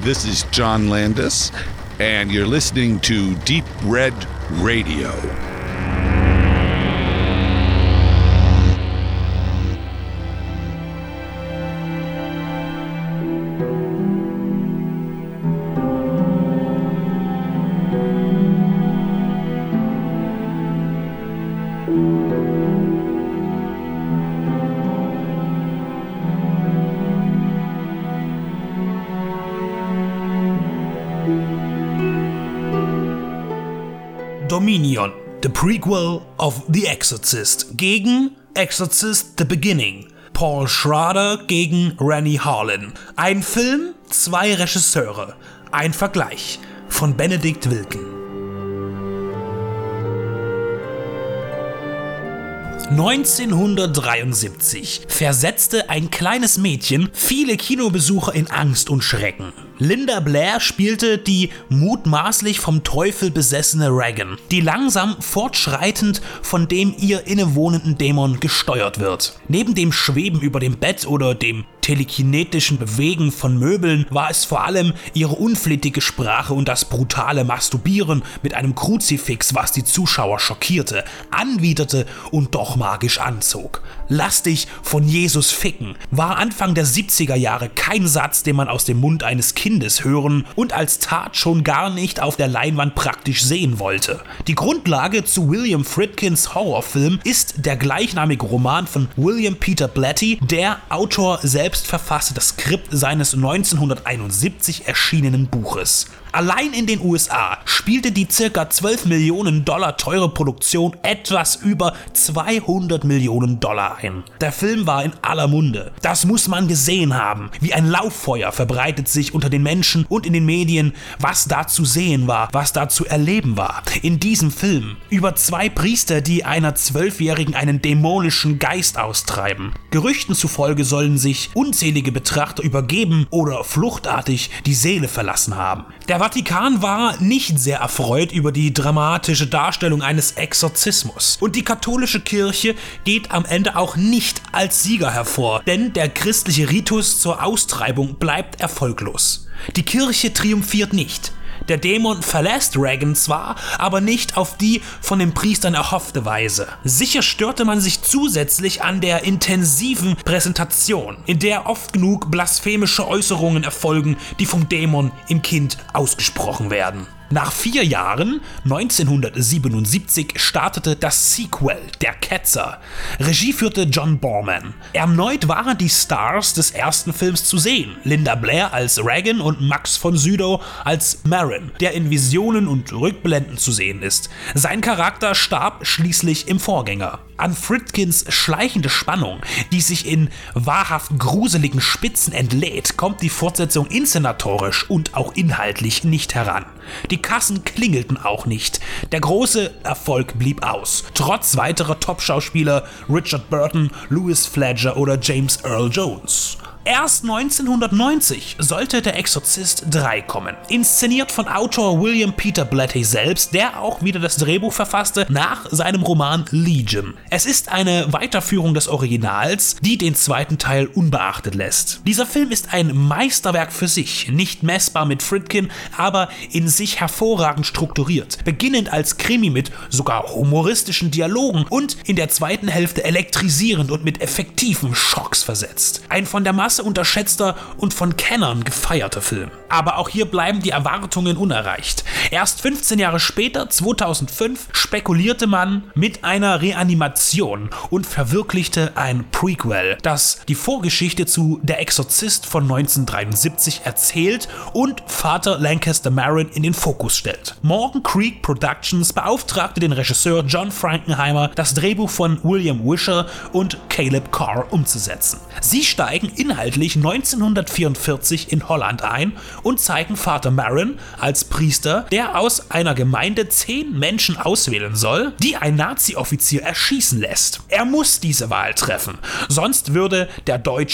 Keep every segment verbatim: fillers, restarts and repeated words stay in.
This is John Landis, and you're listening to Deep Red Radio. Dominion, the prequel of The Exorcist gegen Exorcist The Beginning. Paul Schrader gegen Renny Harlin. Ein Film, zwei Regisseure. Ein Vergleich von Benedikt Wilken. neunzehnhundertdreiundsiebzig versetzte ein kleines Mädchen viele Kinobesucher in Angst und Schrecken. Linda Blair spielte die mutmaßlich vom Teufel besessene Regan, die langsam fortschreitend von dem ihr innewohnenden Dämon gesteuert wird. Neben dem Schweben über dem Bett oder dem telekinetischen Bewegen von Möbeln war es vor allem ihre unflätige Sprache und das brutale Masturbieren mit einem Kruzifix, was die Zuschauer schockierte, anwiderte und doch magisch anzog. Lass dich von Jesus ficken war Anfang der siebziger Jahre kein Satz, den man aus dem Mund eines Kindes hören und als Tat schon gar nicht auf der Leinwand praktisch sehen wollte. Die Grundlage zu William Friedkins Horrorfilm ist der gleichnamige Roman von William Peter Blatty. Der Autor selbst verfasste das Skript seines neunzehnhunderteinundsiebzig erschienenen Buches. Allein in den U S A spielte die ca. zwölf Millionen Dollar teure Produktion etwas über zweihundert Millionen Dollar ein. Der Film war in aller Munde. Das muss man gesehen haben. Wie ein Lauffeuer verbreitet sich unter den Menschen und in den Medien, was da zu sehen war, was da zu erleben war. In diesem Film über zwei Priester, die einer Zwölfjährigen einen dämonischen Geist austreiben. Gerüchten zufolge sollen sich unzählige Betrachter übergeben oder fluchtartig die Seele verlassen haben. Der Vatikan war nicht sehr erfreut über die dramatische Darstellung eines Exorzismus. Und die katholische Kirche geht am Ende auch nicht als Sieger hervor, denn der christliche Ritus zur Austreibung bleibt erfolglos. Die Kirche triumphiert nicht. Der Dämon verlässt Regan zwar, aber nicht auf die von den Priestern erhoffte Weise. Sicher störte man sich zusätzlich an der intensiven Präsentation, in der oft genug blasphemische Äußerungen erfolgen, die vom Dämon im Kind ausgesprochen werden. Nach vier Jahren, neunzehnhundertsiebenundsiebzig, startete das Sequel, Der Ketzer. Regie führte John Borman. Erneut waren die Stars des ersten Films zu sehen. Linda Blair als Regan und Max von Sydow als Marin, der in Visionen und Rückblenden zu sehen ist. Sein Charakter starb schließlich im Vorgänger. An Friedkins schleichende Spannung, die sich in wahrhaft gruseligen Spitzen entlädt, kommt die Fortsetzung inszenatorisch und auch inhaltlich nicht heran. Die Kassen klingelten auch nicht. Der große Erfolg blieb aus, trotz weiterer Top-Schauspieler Richard Burton, Louis Fledger oder James Earl Jones. Erst neunzehnhundertneunzig sollte Der Exorzist drei kommen, inszeniert von Autor William Peter Blatty selbst, der auch wieder das Drehbuch verfasste nach seinem Roman Legion. Es ist eine Weiterführung des Originals, die den zweiten Teil unbeachtet lässt. Dieser Film ist ein Meisterwerk für sich, nicht messbar mit Friedkin, aber in sich hervorragend strukturiert, beginnend als Krimi mit sogar humoristischen Dialogen und in der zweiten Hälfte elektrisierend und mit effektiven Schocks versetzt. Ein von der Masse unterschätzter und von Kennern gefeierter Film. Aber auch hier bleiben die Erwartungen unerreicht. Erst fünfzehn Jahre später, zweitausendfünf, spekulierte man mit einer Reanimation und verwirklichte ein Prequel, das die Vorgeschichte zu Der Exorzist von neunzehnhundertdreiundsiebzig erzählt und Vater Lancaster Marin in den Fokus stellt. Morgan Creek Productions beauftragte den Regisseur John Frankenheimer, das Drehbuch von William Wisher und Caleb Carr umzusetzen. Sie steigen inhaltlich neunzehnhundertvierundvierzig in Holland ein und zeigen Vater Marin als Priester, der aus einer Gemeinde zehn Menschen auswählen soll, die ein Nazi-Offizier erschießen lässt. Er muss diese Wahl treffen, sonst würde der Deutsche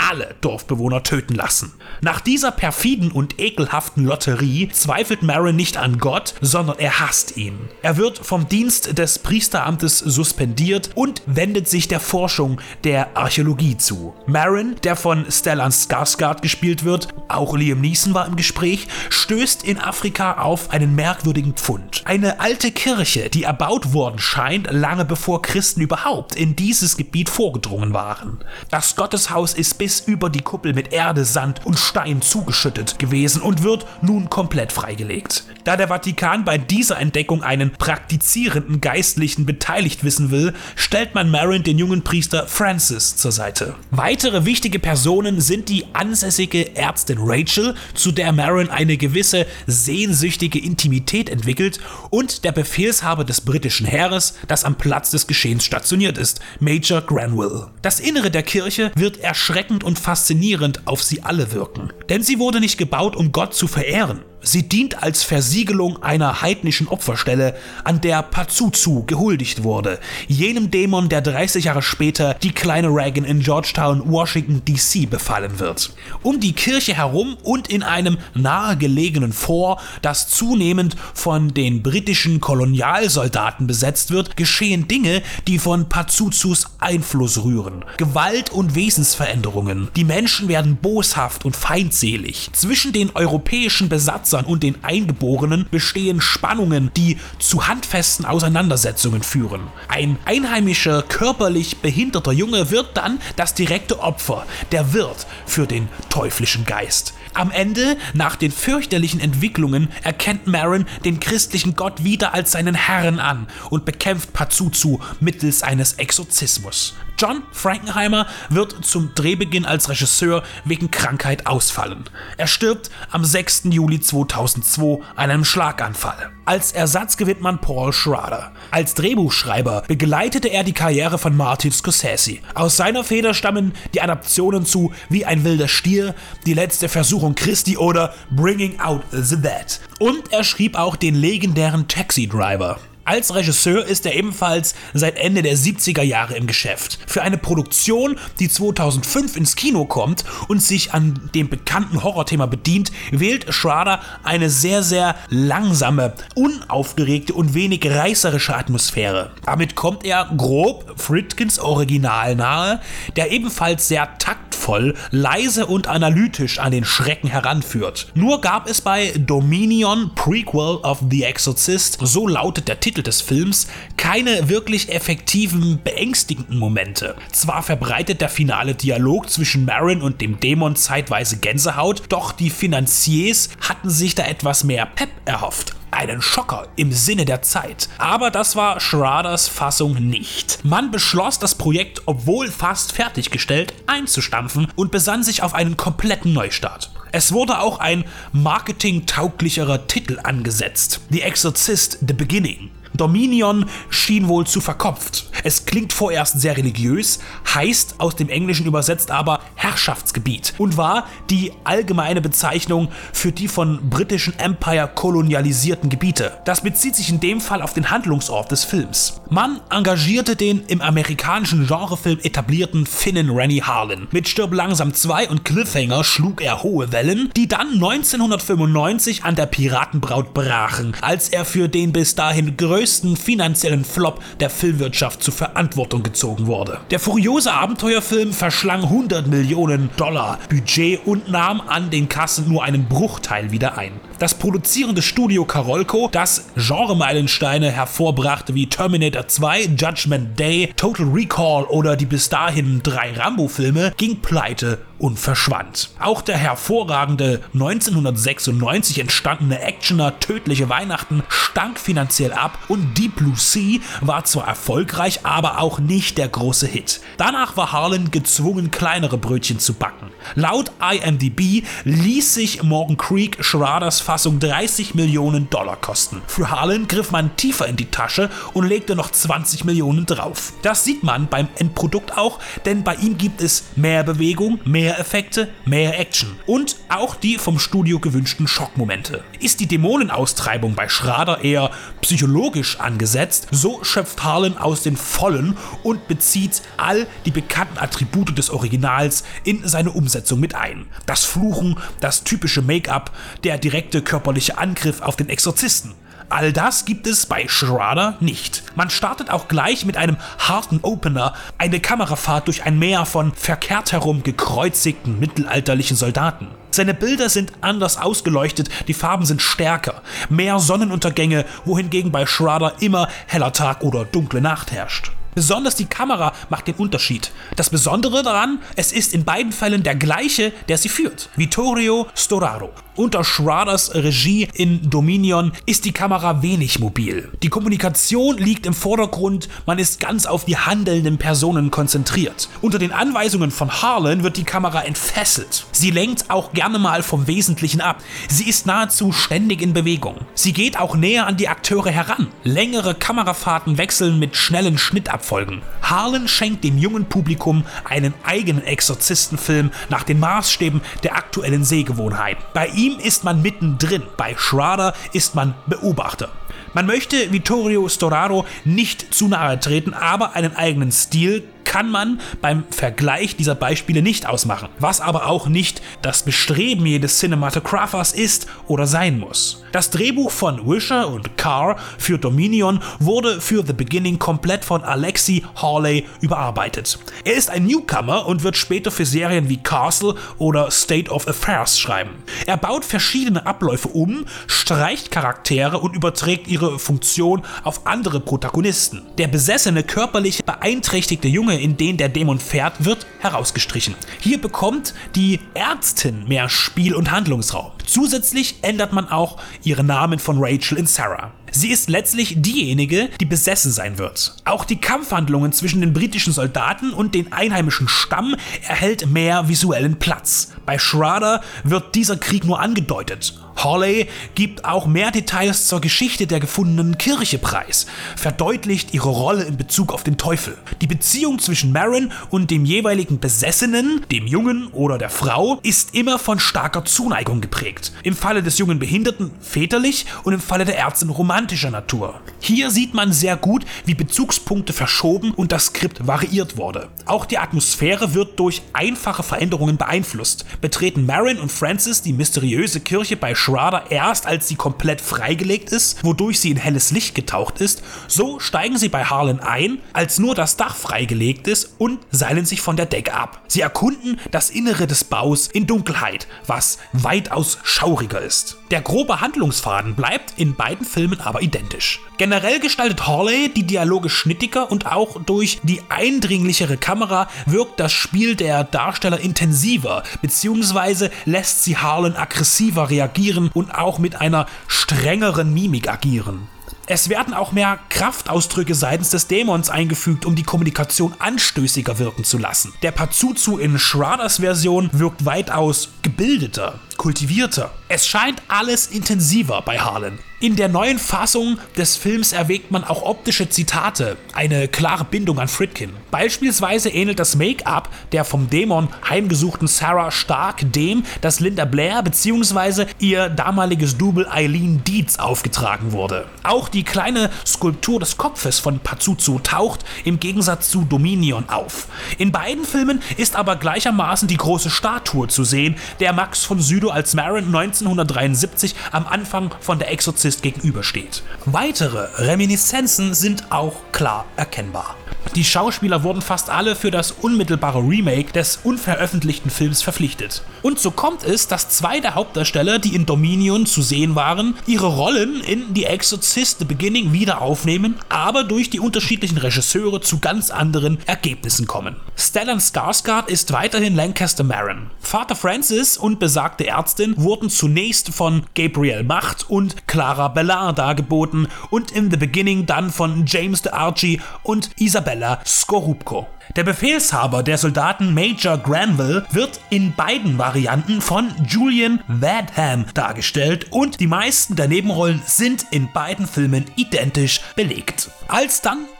alle Dorfbewohner töten lassen. Nach dieser perfiden und ekelhaften Lotterie zweifelt Merrin nicht an Gott, sondern er hasst ihn. Er wird vom Dienst des Priesteramtes suspendiert und wendet sich der Forschung der Archäologie zu. Merrin, der von Stellan Skarsgård gespielt wird, auch Liam Neeson war im Gespräch, stößt in Afrika auf einen merkwürdigen Fund. Eine alte Kirche, die erbaut worden scheint, lange bevor Christen überhaupt in dieses Gebiet vorgedrungen waren. Das Gotteshaus ist bis über die Kuppel mit Erde, Sand und Stein zugeschüttet gewesen und wird nun komplett freigelegt. Da der Vatikan bei dieser Entdeckung einen praktizierenden Geistlichen beteiligt wissen will, stellt man Merrin den jungen Priester Francis zur Seite. Weitere wichtige Personen sind die ansässige Ärztin Rachel, zu der Merrin eine gewisse sehnsüchtige Intimität entwickelt, und der Befehlshaber des britischen Heeres, das am Platz des Geschehens stationiert ist, Major Granville. Das Innere der Kirche wird erschreckend und faszinierend auf sie alle wirken, denn sie wurde nicht gebaut, um Gott zu verehren. Sie dient als Versiegelung einer heidnischen Opferstelle, an der Pazuzu gehuldigt wurde, jenem Dämon, der dreißig Jahre später die kleine Regan in Georgetown, Washington D C befallen wird. Um die Kirche herum und in einem nahegelegenen Fort, das zunehmend von den britischen Kolonialsoldaten besetzt wird, geschehen Dinge, die von Pazuzus Einfluss rühren. Gewalt und Wesensveränderungen. Die Menschen werden boshaft und feindselig. Zwischen den europäischen Besatzern und den Eingeborenen bestehen Spannungen, die zu handfesten Auseinandersetzungen führen. Ein einheimischer, körperlich behinderter Junge wird dann das direkte Opfer, der Wirt für den teuflischen Geist. Am Ende, nach den fürchterlichen Entwicklungen, erkennt Merrin den christlichen Gott wieder als seinen Herrn an und bekämpft Pazuzu mittels eines Exorzismus. John Frankenheimer wird zum Drehbeginn als Regisseur wegen Krankheit ausfallen. Er stirbt am sechsten Juli zweitausendzwei an einem Schlaganfall. Als Ersatz gewinnt man Paul Schrader. Als Drehbuchschreiber begleitete er die Karriere von Martin Scorsese. Aus seiner Feder stammen die Adaptionen zu Wie ein wilder Stier, Die letzte Versuchung Christi oder Bringing Out the Dead. Und er schrieb auch den legendären Taxi Driver. Als Regisseur ist er ebenfalls seit Ende der siebziger Jahre im Geschäft. Für eine Produktion, die zweitausendfünf ins Kino kommt und sich an dem bekannten Horrorthema bedient, wählt Schrader eine sehr, sehr langsame, unaufgeregte und wenig reißerische Atmosphäre. Damit kommt er grob Friedkins Original nahe, der ebenfalls sehr taktvoll, leise und analytisch an den Schrecken heranführt. Nur gab es bei Dominion, Prequel of The Exorcist, so lautet der Titel des Films, keine wirklich effektiven, beängstigenden Momente. Zwar verbreitet der finale Dialog zwischen Merrin und dem Dämon zeitweise Gänsehaut, doch die Financiers hatten sich da etwas mehr Pep erhofft. Einen Schocker im Sinne der Zeit. Aber das war Schraders Fassung nicht. Man beschloss, das Projekt, obwohl fast fertiggestellt, einzustampfen und besann sich auf einen kompletten Neustart. Es wurde auch ein marketingtauglicherer Titel angesetzt. The Exorcist: The Beginning. Dominion schien wohl zu verkopft. Es klingt vorerst sehr religiös, heißt aus dem Englischen übersetzt aber Herrschaftsgebiet und war die allgemeine Bezeichnung für die von britischen Empire kolonialisierten Gebiete. Das bezieht sich in dem Fall auf den Handlungsort des Films. Man engagierte den im amerikanischen Genrefilm etablierten Finnen Rennie Harlin. Mit Stirb langsam zwei und Cliffhanger schlug er hohe Wellen, die dann neunzehnhundertfünfundneunzig an der Piratenbraut brachen, als er für den bis dahin größten finanziellen Flop der Filmwirtschaft zur Verantwortung gezogen wurde. Der furiose Abenteuerfilm verschlang hundert Millionen Dollar Budget und nahm an den Kassen nur einen Bruchteil wieder ein. Das produzierende Studio Carolco, das Genremeilensteine hervorbrachte wie Terminator zwei, Judgment Day, Total Recall oder die bis dahin drei Rambo-Filme, ging pleite und verschwand. Auch der hervorragende neunzehnhundertsechsundneunzig entstandene Actioner Tödliche Weihnachten stank finanziell ab und Deep Blue Sea war zwar erfolgreich, aber auch nicht der große Hit. Danach war Harlin gezwungen, kleinere Brötchen zu backen. Laut I M D B ließ sich Morgan Creek Schraders Fassung dreißig Millionen Dollar kosten. Für Harlin griff man tiefer in die Tasche und legte noch zwanzig Millionen drauf. Das sieht man beim Endprodukt auch, denn bei ihm gibt es mehr Bewegung, mehr mehr Effekte, mehr Action und auch die vom Studio gewünschten Schockmomente. Ist die Dämonenaustreibung bei Schrader eher psychologisch angesetzt, so schöpft Harlan aus den Vollen und bezieht all die bekannten Attribute des Originals in seine Umsetzung mit ein. Das Fluchen, das typische Make-up, der direkte körperliche Angriff auf den Exorzisten. All das gibt es bei Schrader nicht. Man startet auch gleich mit einem harten Opener, eine Kamerafahrt durch ein Meer von verkehrt herum gekreuzigten mittelalterlichen Soldaten. Seine Bilder sind anders ausgeleuchtet, die Farben sind stärker, mehr Sonnenuntergänge, wohingegen bei Schrader immer heller Tag oder dunkle Nacht herrscht. Besonders die Kamera macht den Unterschied. Das Besondere daran, es ist in beiden Fällen der gleiche, der sie führt, Vittorio Storaro. Unter Schraders Regie in Dominion ist die Kamera wenig mobil. Die Kommunikation liegt im Vordergrund, man ist ganz auf die handelnden Personen konzentriert. Unter den Anweisungen von Harlan wird die Kamera entfesselt. Sie lenkt auch gerne mal vom Wesentlichen ab. Sie ist nahezu ständig in Bewegung. Sie geht auch näher an die Akteure heran. Längere Kamerafahrten wechseln mit schnellen Schnittabfolgen. Harlan schenkt dem jungen Publikum einen eigenen Exorzistenfilm nach den Maßstäben der aktuellen Sehgewohnheiten. Bei ihm ist man mittendrin, bei Schrader ist man Beobachter. Man möchte Vittorio Storaro nicht zu nahe treten, aber einen eigenen Stil kann man beim Vergleich dieser Beispiele nicht ausmachen, was aber auch nicht das Bestreben jedes Cinematographers ist oder sein muss. Das Drehbuch von Wisher und Carr für Dominion wurde für The Beginning komplett von Alexi Hawley überarbeitet. Er ist ein Newcomer und wird später für Serien wie Castle oder State of Affairs schreiben. Er baut verschiedene Abläufe um, streicht Charaktere und überträgt ihre Funktion auf andere Protagonisten. Der besessene, körperlich beeinträchtigte Junge, in den der Dämon fährt, wird herausgestrichen. Hier bekommt die Ärztin mehr Spiel- und Handlungsraum. Zusätzlich ändert man auch ihre Namen von Rachel in Sarah. Sie ist letztlich diejenige, die besessen sein wird. Auch die Kampfhandlungen zwischen den britischen Soldaten und den einheimischen Stamm erhält mehr visuellen Platz. Bei Schrader wird dieser Krieg nur angedeutet. Hawley gibt auch mehr Details zur Geschichte der gefundenen Kirche preis, verdeutlicht ihre Rolle in Bezug auf den Teufel. Die Beziehung zwischen Marin und dem jeweiligen Besessenen, dem Jungen oder der Frau, ist immer von starker Zuneigung geprägt. Im Falle des jungen Behinderten väterlich und im Falle der Ärztin romantischer Natur. Hier sieht man sehr gut, wie Bezugspunkte verschoben und das Skript variiert wurde. Auch die Atmosphäre wird durch einfache Veränderungen beeinflusst. Betreten Marin und Francis die mysteriöse Kirche bei Schrader erst, als sie komplett freigelegt ist, wodurch sie in helles Licht getaucht ist, so steigen sie bei Harlan ein, als nur das Dach freigelegt ist, und seilen sich von der Decke ab. Sie erkunden das Innere des Baus in Dunkelheit, was weitaus schauriger ist. Der grobe Handlungsfaden bleibt in beiden Filmen aber identisch. Generell gestaltet Hawley die Dialoge schnittiger und auch durch die eindringlichere Kamera wirkt das Spiel der Darsteller intensiver, beziehungsweise lässt sie Harlan aggressiver reagieren und auch mit einer strengeren Mimik agieren. Es werden auch mehr Kraftausdrücke seitens des Dämons eingefügt, um die Kommunikation anstößiger wirken zu lassen. Der Pazuzu in Schraders Version wirkt weitaus gebildeter, kultivierter. Es scheint alles intensiver bei Harlan. In der neuen Fassung des Films erwägt man auch optische Zitate, eine klare Bindung an Friedkin. Beispielsweise ähnelt das Make-up der vom Dämon heimgesuchten Sarah stark dem, das Linda Blair bzw. ihr damaliges Double Eileen Dietz aufgetragen wurde. Auch die kleine Skulptur des Kopfes von Pazuzu taucht im Gegensatz zu Dominion auf. In beiden Filmen ist aber gleichermaßen die große Statue zu sehen, der Max von Sydow als Marin neunzehnhundertdreiundsiebzig am Anfang von Der Exorzist gegenübersteht. Weitere Reminiszenzen sind auch klar erkennbar. Die Schauspieler wurden fast alle für das unmittelbare Remake des unveröffentlichten Films verpflichtet. Und so kommt es, dass zwei der Hauptdarsteller, die in Dominion zu sehen waren, ihre Rollen in The Exorcist The Beginning wieder aufnehmen, aber durch die unterschiedlichen Regisseure zu ganz anderen Ergebnissen kommen. Stellan Skarsgård ist weiterhin Lancaster Marin. Vater Francis und besagte Ärztin wurden zunächst von Gabriel Macht und Clara Bellar dargeboten und in The Beginning dann von James D'Arcy und Isabella Scorupco. Der Befehlshaber der Soldaten Major Granville wird in beiden Varianten von Julian Wadham dargestellt und die meisten der Nebenrollen sind in beiden Filmen identisch belegt. Als dann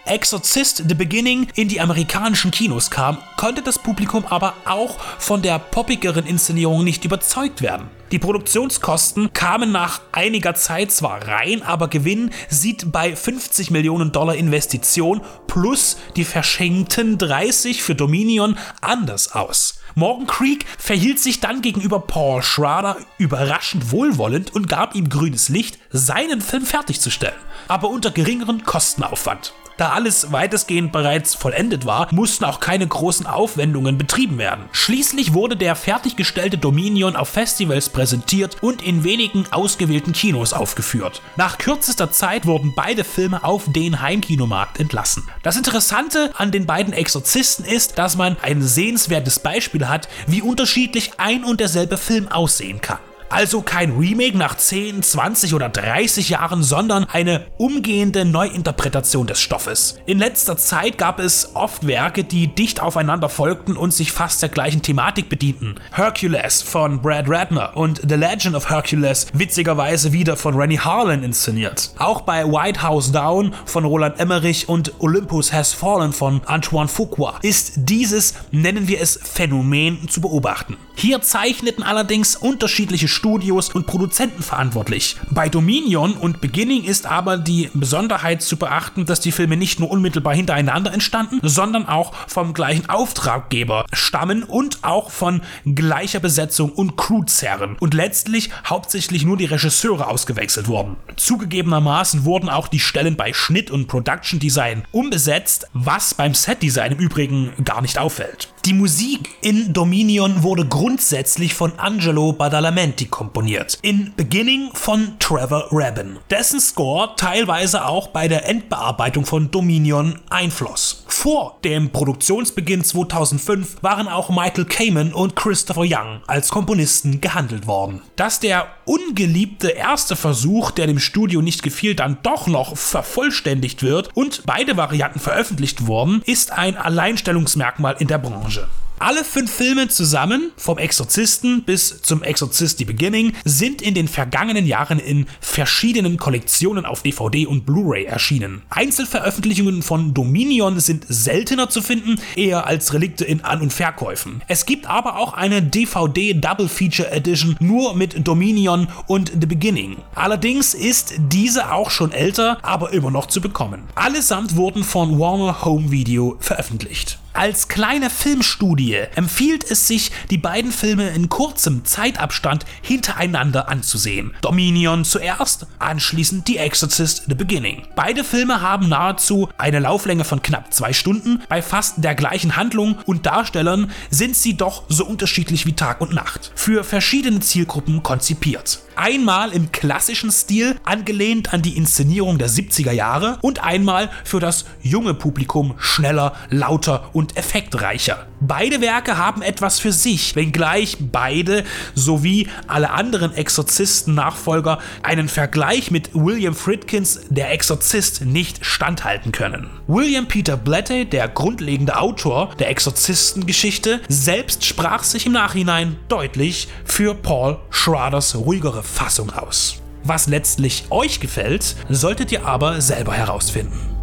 Exorcist The Beginning in die amerikanischen Kinos kam, konnte das Publikum aber auch von der poppigeren Inszenierung nicht überzeugt werden. Die Produktionskosten kamen nach einiger Zeit zwar rein, aber Gewinn sieht bei fünfzig Millionen Dollar Investition plus die verschenkten dreißig für Dominion anders aus. Morgan Creek verhielt sich dann gegenüber Paul Schrader überraschend wohlwollend und gab ihm grünes Licht, seinen Film fertigzustellen, aber unter geringeren Kostenaufwand. Da alles weitestgehend bereits vollendet war, mussten auch keine großen Aufwendungen betrieben werden. Schließlich wurde der fertiggestellte Dominion auf Festivals präsentiert und in wenigen ausgewählten Kinos aufgeführt. Nach kürzester Zeit wurden beide Filme auf den Heimkinomarkt entlassen. Das Interessante an den beiden Exorzisten ist, dass man ein sehenswertes Beispiel hat, wie unterschiedlich ein und derselbe Film aussehen kann. Also kein Remake nach zehn, zwanzig oder dreißig Jahren, sondern eine umgehende Neuinterpretation des Stoffes. In letzter Zeit gab es oft Werke, die dicht aufeinander folgten und sich fast der gleichen Thematik bedienten. Hercules von Brad Ratner und The Legend of Hercules witzigerweise wieder von Renny Harlin inszeniert. Auch bei White House Down von Roland Emmerich und Olympus Has Fallen von Antoine Fuqua ist dieses, nennen wir es, Phänomen zu beobachten. Hier zeichneten allerdings unterschiedliche Studios und Produzenten verantwortlich. Bei Dominion und Beginning ist aber die Besonderheit zu beachten, dass die Filme nicht nur unmittelbar hintereinander entstanden, sondern auch vom gleichen Auftraggeber stammen und auch von gleicher Besetzung und Crew zerren und letztlich hauptsächlich nur die Regisseure ausgewechselt wurden. Zugegebenermaßen wurden auch die Stellen bei Schnitt und Production Design umbesetzt, was beim Set-Design im Übrigen gar nicht auffällt. Die Musik in Dominion wurde grundsätzlich von Angelo Badalamenti komponiert, in Beginning von Trevor Rabin, dessen Score teilweise auch bei der Endbearbeitung von Dominion einfloss. Vor dem Produktionsbeginn zweitausendfünf waren auch Michael Kamen und Christopher Young als Komponisten gehandelt worden. Dass der ungeliebte erste Versuch, der dem Studio nicht gefiel, dann doch noch vervollständigt wird und beide Varianten veröffentlicht wurden, ist ein Alleinstellungsmerkmal in der Branche. Alle fünf Filme zusammen, vom Exorzisten bis zum Exorcist The Beginning, sind in den vergangenen Jahren in verschiedenen Kollektionen auf D V D und Blu-ray erschienen. Einzelveröffentlichungen von Dominion sind seltener zu finden, eher als Relikte in An- und Verkäufen. Es gibt aber auch eine D V D Double Feature Edition nur mit Dominion und The Beginning. Allerdings ist diese auch schon älter, aber immer noch zu bekommen. Allesamt wurden von Warner Home Video veröffentlicht. Als kleine Filmstudie empfiehlt es sich, die beiden Filme in kurzem Zeitabstand hintereinander anzusehen. Dominion zuerst, anschließend The Exorcist The Beginning. Beide Filme haben nahezu eine Lauflänge von knapp zwei Stunden. Bei fast der gleichen Handlung und Darstellern sind sie doch so unterschiedlich wie Tag und Nacht. Für verschiedene Zielgruppen konzipiert. Einmal im klassischen Stil, angelehnt an die Inszenierung der siebziger Jahre, und einmal für das junge Publikum schneller, lauter und effektreicher. Beide Werke haben etwas für sich, wenngleich beide sowie alle anderen Exorzisten-Nachfolger einen Vergleich mit William Friedkins Der Exorzist nicht standhalten können. William Peter Blatty, der grundlegende Autor der Exorzistengeschichte, selbst sprach sich im Nachhinein deutlich für Paul Schraders ruhigere Fassung aus. Was letztlich euch gefällt, solltet ihr aber selber herausfinden.